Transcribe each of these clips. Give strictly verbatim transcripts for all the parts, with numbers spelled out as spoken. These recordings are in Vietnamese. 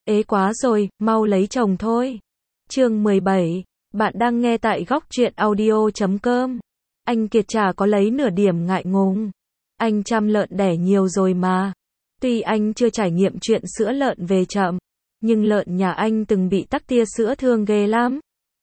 Ế quá rồi, mau lấy chồng thôi. Chương mười bảy, bạn đang nghe tại góc truyện audio chấm com. Anh Kiệt chả có lấy nửa điểm ngại ngùng. Anh chăm lợn đẻ nhiều rồi mà. Tuy anh chưa trải nghiệm chuyện sữa lợn về chậm, nhưng lợn nhà anh từng bị tắc tia sữa thương ghê lắm.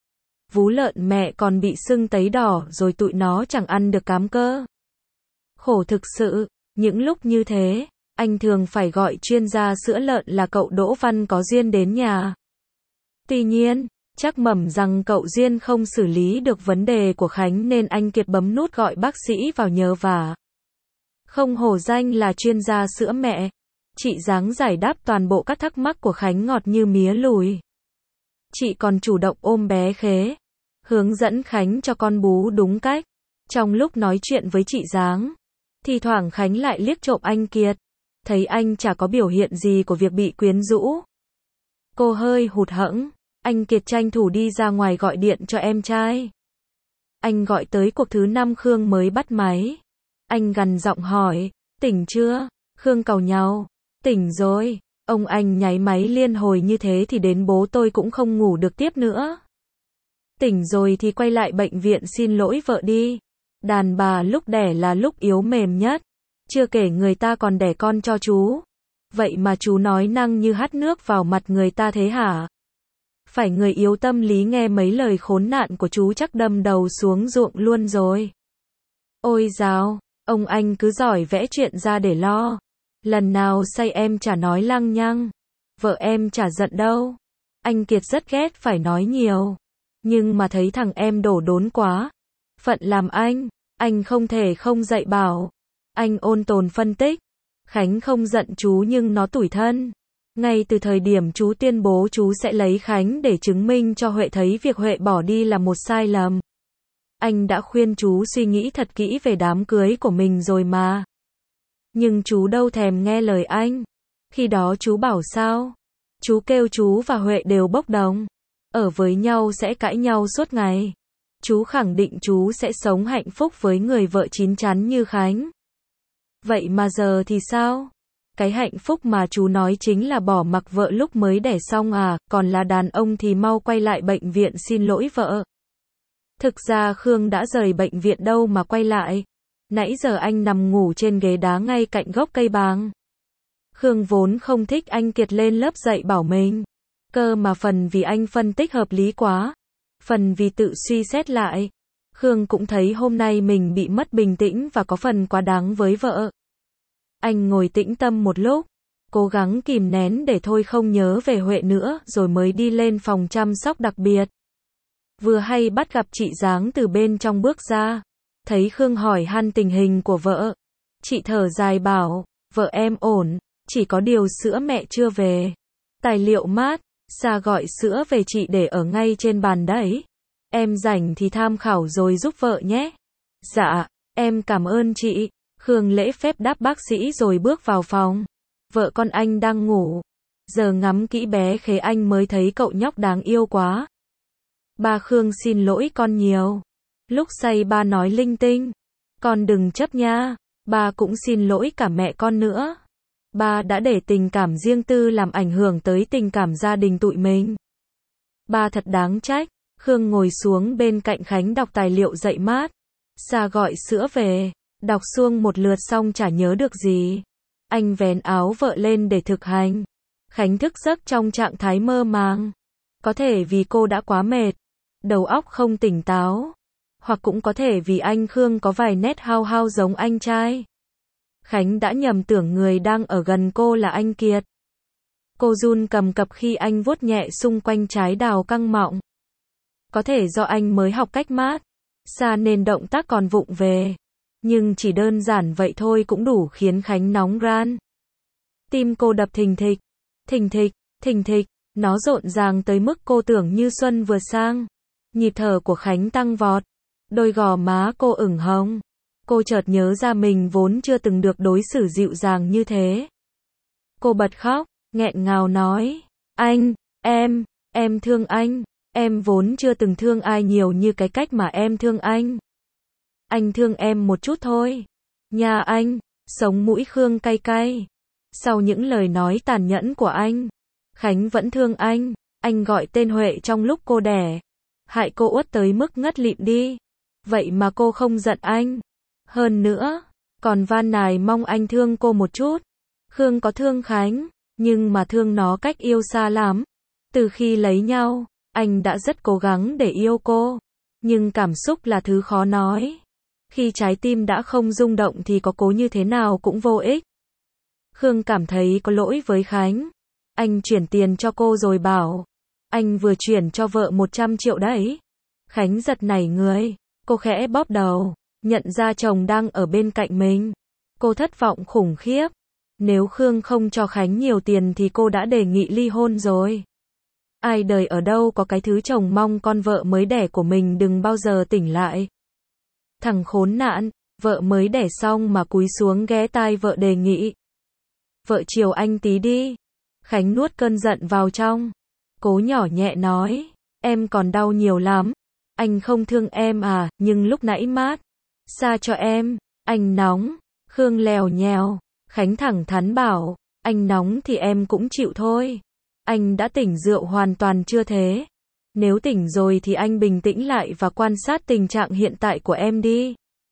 Vú lợn mẹ còn bị sưng tấy đỏ rồi tụi nó chẳng ăn được cám cơ. Khổ thực sự, những lúc như thế, anh thường phải gọi chuyên gia sữa lợn là cậu Đỗ Văn có duyên đến nhà. Tuy nhiên, chắc mẩm rằng cậu Duyên không xử lý được vấn đề của Khánh nên anh Kiệt bấm nút gọi bác sĩ vào nhờ vả. Không hổ danh là chuyên gia sữa mẹ, chị dáng giải đáp toàn bộ các thắc mắc của Khánh ngọt như mía lùi. Chị còn chủ động ôm bé Khế, hướng dẫn Khánh cho con bú đúng cách. Trong lúc nói chuyện với chị dáng, thì thoảng Khánh lại liếc trộm anh Kiệt, thấy anh chả có biểu hiện gì của việc bị quyến rũ. Cô hơi hụt hẫng, anh Kiệt tranh thủ đi ra ngoài gọi điện cho em trai. Anh gọi tới cuộc thứ năm Khương mới bắt máy. Anh gằn giọng hỏi, tỉnh chưa? Khương càu nhàu, tỉnh rồi. Ông anh nháy máy liên hồi như thế thì đến bố tôi cũng không ngủ được tiếp nữa. Tỉnh rồi thì quay lại bệnh viện xin lỗi vợ đi. Đàn bà lúc đẻ là lúc yếu mềm nhất. Chưa kể người ta còn đẻ con cho chú. Vậy mà chú nói năng như hắt nước vào mặt người ta thế hả? Phải người yếu tâm lý nghe mấy lời khốn nạn của chú chắc đâm đầu xuống ruộng luôn rồi. Ôi dào, ông anh cứ giỏi vẽ chuyện ra để lo. Lần nào say em chả nói lăng nhăng. Vợ em chả giận đâu. Anh Kiệt rất ghét phải nói nhiều. Nhưng mà thấy thằng em đổ đốn quá. Phận làm anh, anh không thể không dạy bảo. Anh ôn tồn phân tích. Khánh không giận chú nhưng nó tủi thân. Ngay từ thời điểm chú tuyên bố chú sẽ lấy Khánh để chứng minh cho Huệ thấy việc Huệ bỏ đi là một sai lầm. Anh đã khuyên chú suy nghĩ thật kỹ về đám cưới của mình rồi mà. Nhưng chú đâu thèm nghe lời anh. Khi đó chú bảo sao? Chú kêu chú và Huệ đều bốc đồng. Ở với nhau sẽ cãi nhau suốt ngày. Chú khẳng định chú sẽ sống hạnh phúc với người vợ chín chắn như Khánh. Vậy mà giờ thì sao? Cái hạnh phúc mà chú nói chính là bỏ mặc vợ lúc mới đẻ xong à, còn là đàn ông thì mau quay lại bệnh viện xin lỗi vợ. Thực ra Khương đã rời bệnh viện đâu mà quay lại. Nãy giờ anh nằm ngủ trên ghế đá ngay cạnh gốc cây bàng. Khương vốn không thích anh Kiệt lên lớp dạy bảo mình. Cơ mà phần vì anh phân tích hợp lý quá. Phần vì tự suy xét lại. Khương cũng thấy hôm nay mình bị mất bình tĩnh và có phần quá đáng với vợ. Anh ngồi tĩnh tâm một lúc, cố gắng kìm nén để thôi không nhớ về Huệ nữa rồi mới đi lên phòng chăm sóc đặc biệt. Vừa hay bắt gặp chị dáng từ bên trong bước ra. Thấy Khương hỏi han tình hình của vợ. Chị thở dài bảo, vợ em ổn, chỉ có điều sữa mẹ chưa về. Tài liệu mát, Sa gọi sữa về chị để ở ngay trên bàn đấy. Em rảnh thì tham khảo rồi giúp vợ nhé. Dạ, em cảm ơn chị. Khương lễ phép đáp bác sĩ rồi bước vào phòng. Vợ con anh đang ngủ. Giờ ngắm kỹ bé Khế anh mới thấy cậu nhóc đáng yêu quá. Ba Khương xin lỗi con nhiều. Lúc say ba nói linh tinh. Con đừng chấp nha. Ba cũng xin lỗi cả mẹ con nữa. Ba đã để tình cảm riêng tư làm ảnh hưởng tới tình cảm gia đình tụi mình. Ba thật đáng trách. Khương ngồi xuống bên cạnh Khánh đọc tài liệu dạy mát. Sa gọi sữa về. Đọc xuông một lượt xong chả nhớ được gì. Anh vén áo vợ lên để thực hành. Khánh thức giấc trong trạng thái mơ màng. Có thể vì cô đã quá mệt. Đầu óc không tỉnh táo. Hoặc cũng có thể vì anh Khương có vài nét hao hao giống anh trai. Khánh đã nhầm tưởng người đang ở gần cô là anh Kiệt. Cô run cầm cập khi anh vuốt nhẹ xung quanh trái đào căng mọng. Có thể do anh mới học cách mát xa nên động tác còn vụng về. Nhưng chỉ đơn giản vậy thôi cũng đủ khiến Khánh nóng ran. Tim cô đập thình thịch, thình thịch, thình thịch. Nó rộn ràng tới mức cô tưởng như xuân vừa sang. Nhịp thở của Khánh tăng vọt. Đôi gò má cô ửng hồng. Cô chợt nhớ ra mình vốn chưa từng được đối xử dịu dàng như thế. Cô bật khóc, nghẹn ngào nói. Anh, em, em thương anh. Em vốn chưa từng thương ai nhiều như cái cách mà em thương anh. Anh thương em một chút thôi. Nhà anh, sống mũi Khương cay cay. Sau những lời nói tàn nhẫn của anh, Khánh vẫn thương anh, anh gọi tên Huệ trong lúc cô đẻ, hại cô uất tới mức ngất lịm đi. Vậy mà cô không giận anh. Hơn nữa, còn van nài mong anh thương cô một chút. Khương có thương Khánh, nhưng mà thương nó cách yêu xa lắm. Từ khi lấy nhau, anh đã rất cố gắng để yêu cô. Nhưng cảm xúc là thứ khó nói. Khi trái tim đã không rung động thì có cố như thế nào cũng vô ích. Khương cảm thấy có lỗi với Khánh. Anh chuyển tiền cho cô rồi bảo, anh vừa chuyển cho vợ một trăm triệu đấy. Khánh giật nảy người, cô khẽ bóp đầu, nhận ra chồng đang ở bên cạnh mình. Cô thất vọng khủng khiếp. Nếu Khương không cho Khánh nhiều tiền thì cô đã đề nghị ly hôn rồi. Ai đời ở đâu có cái thứ chồng mong con vợ mới đẻ của mình đừng bao giờ tỉnh lại. Thằng khốn nạn, vợ mới đẻ xong mà cúi xuống ghé tai vợ đề nghị. Vợ chiều anh tí đi. Khánh nuốt cơn giận vào trong. Cố nhỏ nhẹ nói, em còn đau nhiều lắm. Anh không thương em à, nhưng lúc nãy mát. Xa cho em, anh nóng. Khương lèo nhèo. Khánh thẳng thắn bảo, anh nóng thì em cũng chịu thôi. Anh đã tỉnh rượu hoàn toàn chưa thế? Nếu tỉnh rồi thì anh bình tĩnh lại và quan sát tình trạng hiện tại của em đi.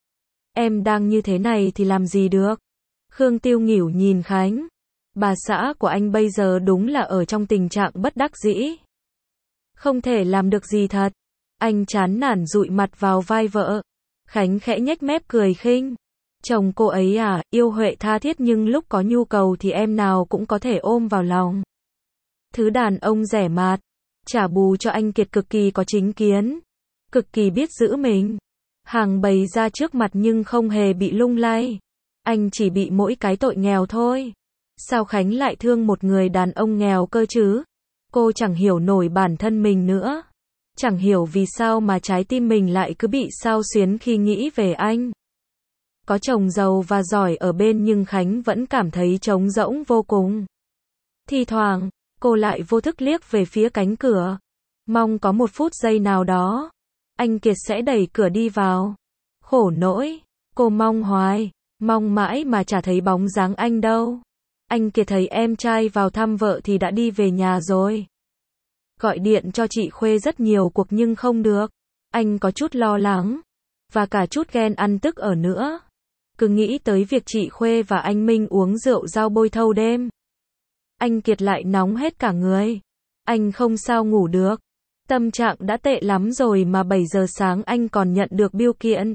Em đang như thế này thì làm gì được? Khương tiêu nghỉu nhìn Khánh. Bà xã của anh bây giờ đúng là ở trong tình trạng bất đắc dĩ. Không thể làm được gì thật. Anh chán nản dụi mặt vào vai vợ. Khánh khẽ nhếch mép cười khinh. Chồng cô ấy à, yêu Huệ tha thiết nhưng lúc có nhu cầu thì em nào cũng có thể ôm vào lòng. Thứ đàn ông rẻ mạt. Trả bù cho anh Kiệt cực kỳ có chính kiến. Cực kỳ biết giữ mình. Hàng bày ra trước mặt nhưng không hề bị lung lay. Anh chỉ bị mỗi cái tội nghèo thôi. Sao Khánh lại thương một người đàn ông nghèo cơ chứ? Cô chẳng hiểu nổi bản thân mình nữa. Chẳng hiểu vì sao mà trái tim mình lại cứ bị xao xuyến khi nghĩ về anh. Có chồng giàu và giỏi ở bên nhưng Khánh vẫn cảm thấy trống rỗng vô cùng. Thi thoảng, cô lại vô thức liếc về phía cánh cửa. Mong có một phút giây nào đó, anh Kiệt sẽ đẩy cửa đi vào. Khổ nỗi, cô mong hoài, mong mãi mà chả thấy bóng dáng anh đâu. Anh Kiệt thấy em trai vào thăm vợ thì đã đi về nhà rồi. Gọi điện cho chị Khuê rất nhiều cuộc nhưng không được. Anh có chút lo lắng, và cả chút ghen ăn tức ở nữa. Cứ nghĩ tới việc chị Khuê và anh Minh uống rượu rau bôi thâu đêm. Anh Kiệt lại nóng hết cả người. Anh không sao ngủ được. Tâm trạng đã tệ lắm rồi mà bảy giờ sáng anh còn nhận được bưu kiện.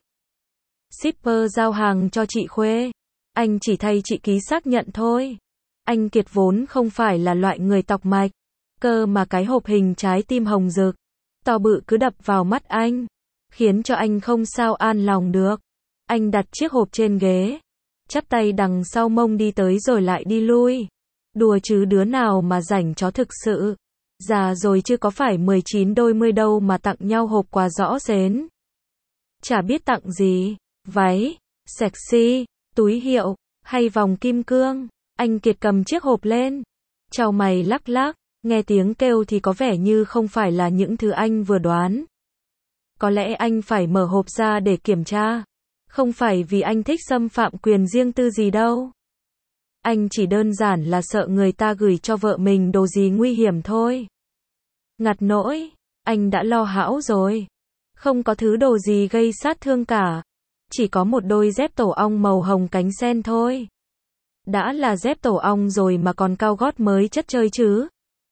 Shipper giao hàng cho chị Khuê. Anh chỉ thay chị ký xác nhận thôi. Anh Kiệt vốn không phải là loại người tọc mạch. Cơ mà cái hộp hình trái tim hồng rực, to bự cứ đập vào mắt anh. Khiến cho anh không sao an lòng được. Anh đặt chiếc hộp trên ghế. Chắp tay đằng sau mông đi tới rồi lại đi lui. Đùa chứ đứa nào mà rảnh chó thực sự. Già rồi chứ có phải mười chín đôi mươi đâu mà tặng nhau hộp quà rõ rến. Chả biết tặng gì. Váy, sexy, túi hiệu, hay vòng kim cương. Anh Kiệt cầm chiếc hộp lên. Chau mày lắc lắc. Nghe tiếng kêu thì có vẻ như không phải là những thứ anh vừa đoán. Có lẽ anh phải mở hộp ra để kiểm tra. Không phải vì anh thích xâm phạm quyền riêng tư gì đâu. Anh chỉ đơn giản là sợ người ta gửi cho vợ mình đồ gì nguy hiểm thôi. Ngặt nỗi, anh đã lo hão rồi. Không có thứ đồ gì gây sát thương cả. Chỉ có một đôi dép tổ ong màu hồng cánh sen thôi. Đã là dép tổ ong rồi mà còn cao gót mới chất chơi chứ.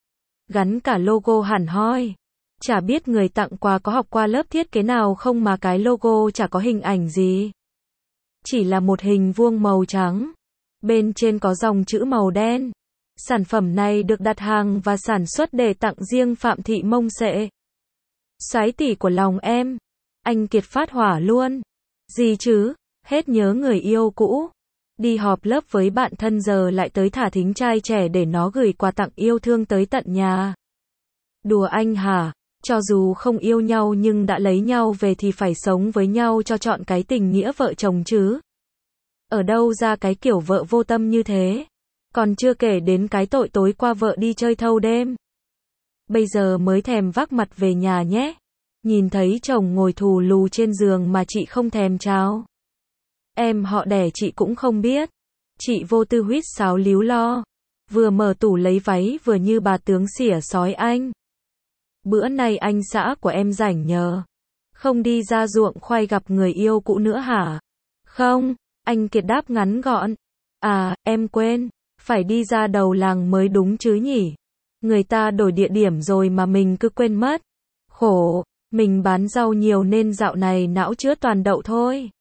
Gắn cả logo hẳn hoi. Chả biết người tặng quà có học qua lớp thiết kế nào không mà cái logo chả có hình ảnh gì. Chỉ là một hình vuông màu trắng. Bên trên có dòng chữ màu đen. Sản phẩm này được đặt hàng và sản xuất để tặng riêng Phạm Thị Mông Sệ. Soái tỷ của lòng em. Anh Kiệt phát hỏa luôn. Gì chứ, hết nhớ người yêu cũ. Đi họp lớp với bạn thân giờ lại tới thả thính trai trẻ để nó gửi quà tặng yêu thương tới tận nhà. Đùa anh hả? Cho dù không yêu nhau nhưng đã lấy nhau về thì phải sống với nhau cho trọn cái tình nghĩa vợ chồng chứ. Ở đâu ra cái kiểu vợ vô tâm như thế? Còn chưa kể đến cái tội tối qua vợ đi chơi thâu đêm. Bây giờ mới thèm vác mặt về nhà nhé. Nhìn thấy chồng ngồi thù lù trên giường mà chị không thèm chào. Em họ đẻ chị cũng không biết. Chị vô tư huýt sáo líu lo. vừa mở tủ lấy váy vừa như bà tướng xỉa sói anh. Bữa nay anh xã của em rảnh nhờ. Không đi ra ruộng khoai gặp người yêu cũ nữa hả? Không, anh Kiệt đáp ngắn gọn. À, em quên, phải đi ra đầu làng mới đúng chứ nhỉ? Người ta đổi địa điểm rồi mà mình cứ quên mất. Khổ, mình bán rau nhiều nên dạo này não chứa toàn đậu thôi.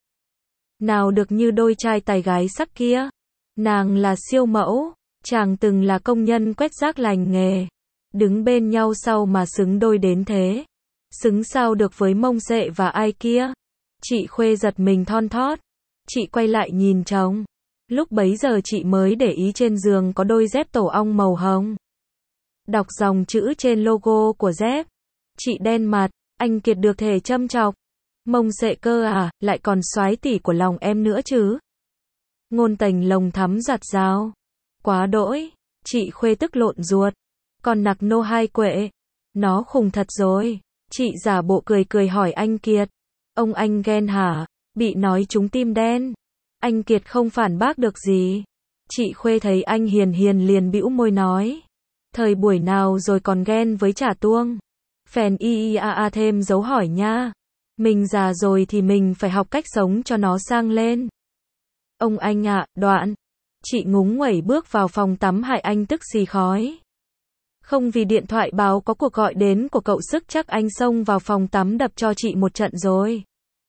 Nào được như đôi trai tài gái sắc kia. Nàng là siêu mẫu, chàng từng là công nhân quét rác lành nghề. Đứng bên nhau sau mà xứng đôi đến thế. Xứng sao được với mông sệ và ai kia. Chị Khuê giật mình thon thót. Chị quay lại nhìn chồng. Lúc bấy giờ chị mới để ý trên giường có đôi dép tổ ong màu hồng. Đọc dòng chữ trên logo của dép. Chị đen mặt, anh Kiệt được thể châm chọc. Mông sệ cơ à, lại còn soái tỉ của lòng em nữa chứ. Ngôn tình lồng thắm giặt rào. Quá đỗi, chị Khuê tức lộn ruột. Còn nặc nô hai quệ. Nó khùng thật rồi. Chị giả bộ cười cười hỏi anh Kiệt. Ông anh ghen hả? Bị nói trúng tim đen. Anh Kiệt không phản bác được gì. Chị Khuê thấy anh hiền hiền liền bĩu môi nói. Thời buổi nào rồi còn ghen với chả tuông. Phèn y y a a thêm dấu hỏi nha. Mình già rồi thì mình phải học cách sống cho nó sang lên. Ông anh ạ, đoạn. Chị ngúng nguẩy bước vào phòng tắm hại anh tức xì khói. Không vì điện thoại báo có cuộc gọi đến của cậu Sức chắc anh xông vào phòng tắm đập cho chị một trận rồi.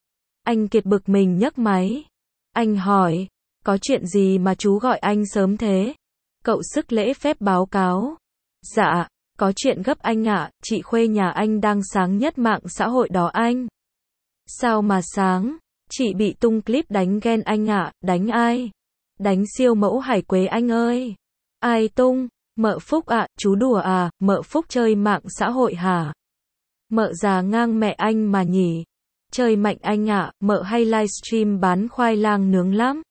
Anh Kiệt bực mình nhấc máy. Anh hỏi, có chuyện gì mà chú gọi anh sớm thế? Cậu Sức lễ phép báo cáo. Dạ, có chuyện gấp anh ạ, chị Khuê nhà anh đang sáng nhất mạng xã hội đó anh. Sao mà sáng? Chị bị tung clip đánh ghen anh ạ, đánh ai? Đánh siêu mẫu Hải Quế anh ơi. Ai tung? Mợ Phúc ạ, chú đùa à, mợ Phúc chơi mạng xã hội hả? Mợ già ngang mẹ anh mà nhỉ. Chơi mạnh anh ạ, mợ hay livestream bán khoai lang nướng lắm.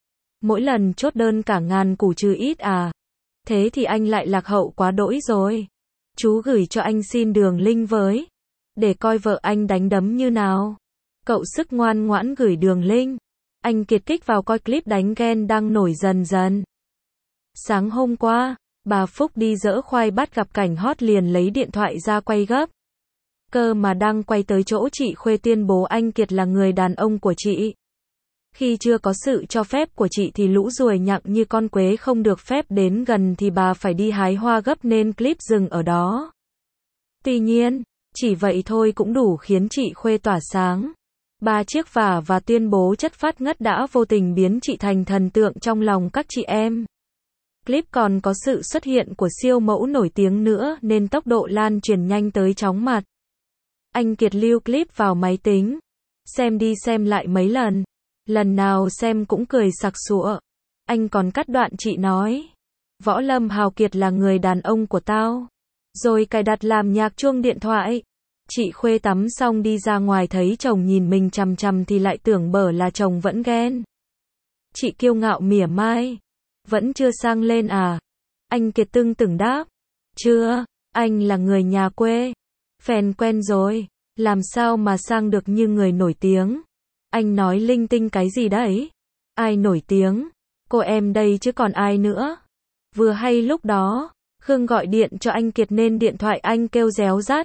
Mỗi lần chốt đơn cả ngàn củ trừ ít à. Thế thì anh lại lạc hậu quá đỗi rồi. Chú gửi cho anh xin đường link với. Để coi vợ anh đánh đấm như nào. Cậu Sức ngoan ngoãn gửi đường link. Anh Kiệt kích vào coi clip đánh ghen đang nổi dần dần. Sáng hôm qua, bà Phúc đi dỡ khoai bắt gặp cảnh hot liền lấy điện thoại ra quay gấp. Cơ mà đang quay tới chỗ chị Khuê tuyên bố anh Kiệt là người đàn ông của chị. Khi chưa có sự cho phép của chị thì lũ ruồi nhặng như con quế không được phép đến gần thì bà phải đi hái hoa gấp nên clip dừng ở đó. Tuy nhiên, chỉ vậy thôi cũng đủ khiến chị Khuê tỏa sáng. Ba chiếc vả và tuyên bố chất phát ngất đã vô tình biến chị thành thần tượng trong lòng các chị em. Clip còn có sự xuất hiện của siêu mẫu nổi tiếng nữa nên tốc độ lan truyền nhanh tới chóng mặt. Anh Kiệt lưu clip vào máy tính. Xem đi xem lại mấy lần. Lần nào xem cũng cười sặc sụa. Anh còn cắt đoạn chị nói. Võ Lâm Hào Kiệt là người đàn ông của tao. Rồi cài đặt làm nhạc chuông điện thoại. Chị Khuê tắm xong đi ra ngoài thấy chồng nhìn mình chằm chằm thì lại tưởng bở là chồng vẫn ghen. Chị kiêu ngạo mỉa mai. Vẫn chưa sang lên à? Anh Kiệt tưng tửng đáp. Chưa, anh là người nhà quê. Phèn quen rồi, làm sao mà sang được như người nổi tiếng. Anh nói linh tinh cái gì đấy? Ai nổi tiếng? Cô em đây chứ còn ai nữa? Vừa hay lúc đó, Khương gọi điện cho anh Kiệt nên điện thoại anh kêu réo rắt.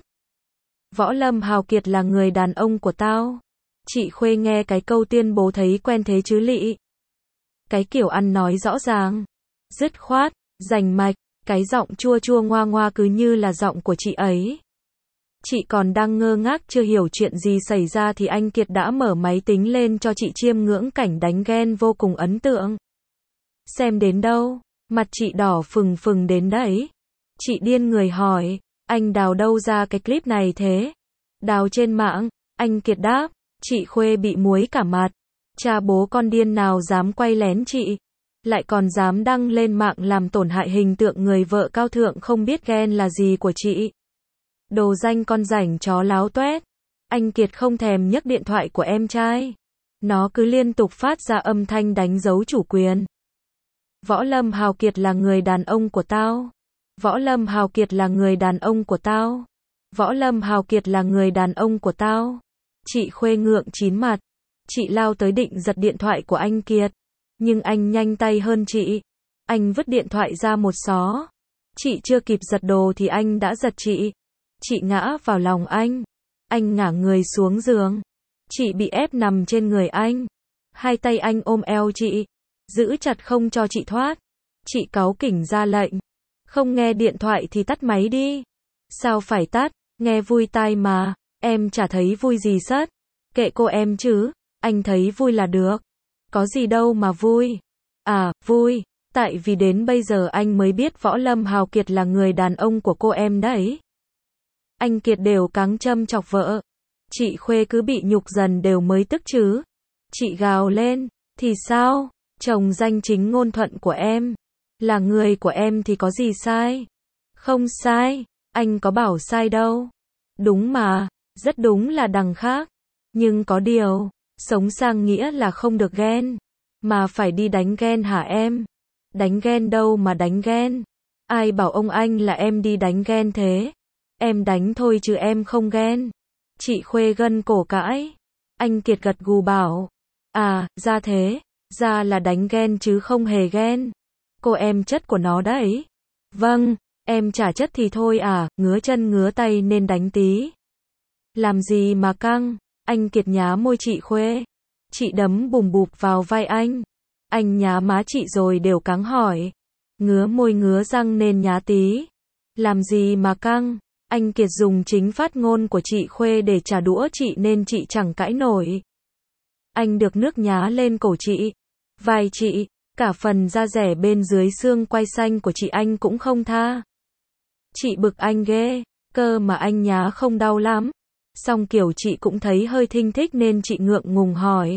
Võ Lâm Hào Kiệt là người đàn ông của tao. Chị Khuê nghe cái câu tuyên bố thấy quen thế chứ lị. Cái kiểu ăn nói rõ ràng, dứt khoát, rành mạch, cái giọng chua chua ngoa ngoa cứ như là giọng của chị ấy. Chị còn đang ngơ ngác chưa hiểu chuyện gì xảy ra thì anh Kiệt đã mở máy tính lên cho chị chiêm ngưỡng cảnh đánh ghen vô cùng ấn tượng. Xem đến đâu, mặt chị đỏ phừng phừng đến đấy. Chị điên người hỏi, anh đào đâu ra cái clip này thế? Đào trên mạng, anh Kiệt đáp, chị Khuê bị muối cả mặt. Cha bố con điên nào dám quay lén chị, lại còn dám đăng lên mạng làm tổn hại hình tượng người vợ cao thượng không biết ghen là gì của chị. Đồ danh con rảnh chó láo toét. Anh Kiệt không thèm nhấc điện thoại của em trai. Nó cứ liên tục phát ra âm thanh đánh dấu chủ quyền. Võ Lâm Hào Kiệt là người đàn ông của tao. Võ Lâm Hào Kiệt là người đàn ông của tao. Võ Lâm Hào Kiệt là người đàn ông của tao. Chị Khuê ngượng chín mặt. Chị lao tới định giật điện thoại của anh Kiệt. Nhưng anh nhanh tay hơn chị. Anh vứt điện thoại ra một xó. Chị chưa kịp giật đồ thì anh đã giật chị. Chị ngã vào lòng anh. Anh ngả người xuống giường. Chị bị ép nằm trên người anh. Hai tay anh ôm eo chị, giữ chặt không cho chị thoát. Chị cáu kỉnh ra lệnh. Không nghe điện thoại thì tắt máy đi. Sao phải tắt, nghe vui tai mà, em chả thấy vui gì sất. Kệ cô em chứ, anh thấy vui là được. Có gì đâu mà vui. À, vui, tại vì đến bây giờ anh mới biết Võ Lâm Hào Kiệt là người đàn ông của cô em đấy. Anh Kiệt đều cáng châm chọc vợ. Chị Khuê cứ bị nhục dần đều mới tức chứ. Chị gào lên, thì sao, chồng danh chính ngôn thuận của em, là người của em thì có gì sai? Không sai, anh có bảo sai đâu. Đúng mà, rất đúng là đằng khác. Nhưng có điều, sống sang nghĩa là không được ghen, mà phải đi đánh ghen hả em? Đánh ghen đâu mà đánh ghen? Ai bảo ông anh là em đi đánh ghen thế? Em đánh thôi chứ em không ghen. Chị Khuê gân cổ cãi. Anh Kiệt gật gù bảo. À, ra thế, ra là đánh ghen chứ không hề ghen. Cô em chất của nó đấy. Vâng, em chả chất thì thôi à, ngứa chân ngứa tay nên đánh tí. Làm gì mà căng, anh Kiệt nhá môi chị Khuê. Chị đấm bùm bụp vào vai anh. Anh nhá má chị rồi đều cáng hỏi. Ngứa môi ngứa răng nên nhá tí. Làm gì mà căng, anh Kiệt dùng chính phát ngôn của chị Khuê để trả đũa chị nên chị chẳng cãi nổi. Anh được nước nhá lên cổ chị, vai chị, cả phần da rẻ bên dưới xương quai xanh của chị anh cũng không tha. Chị bực anh ghê, cơ mà anh nhá không đau lắm. Song kiểu chị cũng thấy hơi thinh thích nên chị ngượng ngùng hỏi.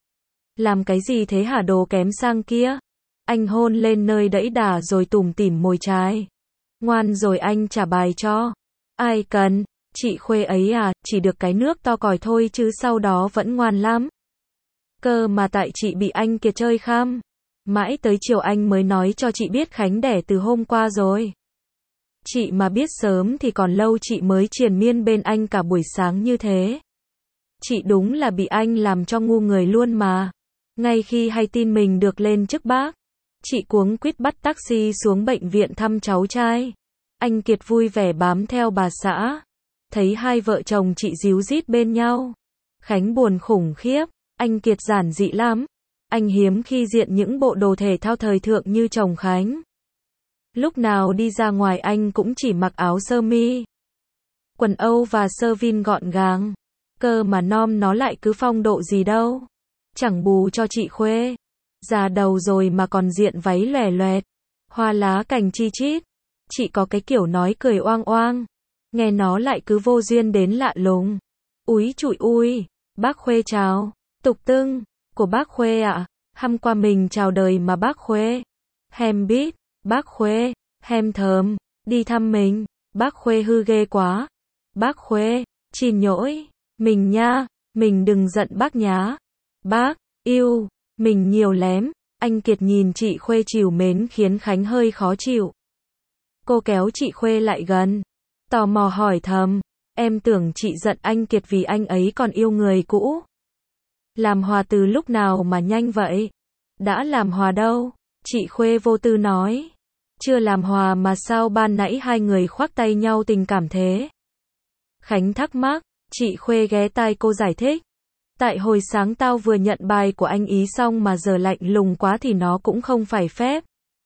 Làm cái gì thế hả đồ kém sang kia? Anh hôn lên nơi đẫy đà rồi tủm tỉm môi trái. Ngoan rồi anh trả bài cho. Ai cần, chị Khuê ấy à, chỉ được cái nước to còi thôi chứ sau đó vẫn ngoan lắm. Cơ mà tại chị bị anh Kiệt chơi khăm. Mãi tới chiều anh mới nói cho chị biết Khánh đẻ từ hôm qua rồi. Chị mà biết sớm thì còn lâu chị mới triền miên bên anh cả buổi sáng như thế. Chị đúng là bị anh làm cho ngu người luôn mà. Ngay khi hay tin mình được lên chức bác, chị cuống quýt bắt taxi xuống bệnh viện thăm cháu trai. Anh Kiệt vui vẻ bám theo bà xã. Thấy hai vợ chồng chị díu dít bên nhau. Khánh buồn khủng khiếp. Anh Kiệt giản dị lắm. Anh hiếm khi diện những bộ đồ thể thao thời thượng như chồng Khánh. Lúc nào đi ra ngoài anh cũng chỉ mặc áo sơ mi, quần Âu và sơ vin gọn gàng. Cơ mà nom nó lại cứ phong độ gì đâu. Chẳng bù cho chị Khuê. Già đầu rồi mà còn diện váy lòe loẹt, hoa lá cành chi chít. Chị có cái kiểu nói cười oang oang. Nghe nó lại cứ vô duyên đến lạ lùng. Úi trụi ui, bác Khuê chào. Tục tưng, của bác Khuê ạ. À? Hăm qua mình chào đời mà bác Khuê. Hem biết, bác Khuê, hem thơm, đi thăm mình, bác Khuê hư ghê quá. Bác Khuê, xin nhỗi, mình nha, mình đừng giận bác nhá. Bác, yêu, mình nhiều lém. Anh Kiệt nhìn chị Khuê trìu mến khiến Khánh hơi khó chịu. Cô kéo chị Khuê lại gần, tò mò hỏi thầm, em tưởng chị giận anh Kiệt vì anh ấy còn yêu người cũ. Làm hòa từ lúc nào mà nhanh vậy? Đã làm hòa đâu? Chị Khuê vô tư nói. Chưa làm hòa mà sao ban nãy hai người khoác tay nhau tình cảm thế? Khánh thắc mắc, chị Khuê ghé tai cô giải thích. Tại hồi sáng tao vừa nhận bài của anh ý xong mà giờ lạnh lùng quá thì nó cũng không phải phép.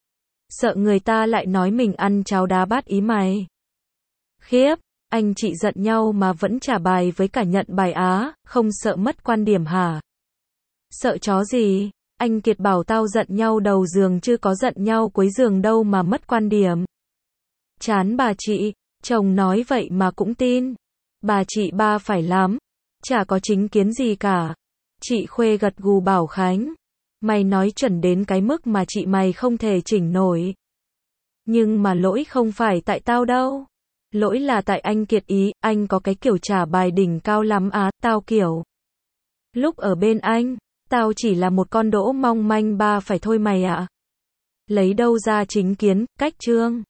Sợ người ta lại nói mình ăn cháo đá bát ý mày. Khiếp, anh chị giận nhau mà vẫn trả bài với cả nhận bài á, không sợ mất quan điểm hả? Sợ chó gì? Anh Kiệt bảo tao giận nhau đầu giường chứ có giận nhau cuối giường đâu mà mất quan điểm. Chán bà chị, chồng nói vậy mà cũng tin. Bà chị ba phải lắm, chả có chính kiến gì cả. Chị Khuê gật gù bảo Khánh, mày nói chuẩn đến cái mức mà chị mày không thể chỉnh nổi. Nhưng mà lỗi không phải tại tao đâu. Lỗi là tại anh Kiệt ý, anh có cái kiểu trả bài đỉnh cao lắm á, tao kiểu. Lúc ở bên anh, tao chỉ là một con đỗ mong manh ba phải thôi mày ạ. Lấy đâu ra chính kiến, cách chương.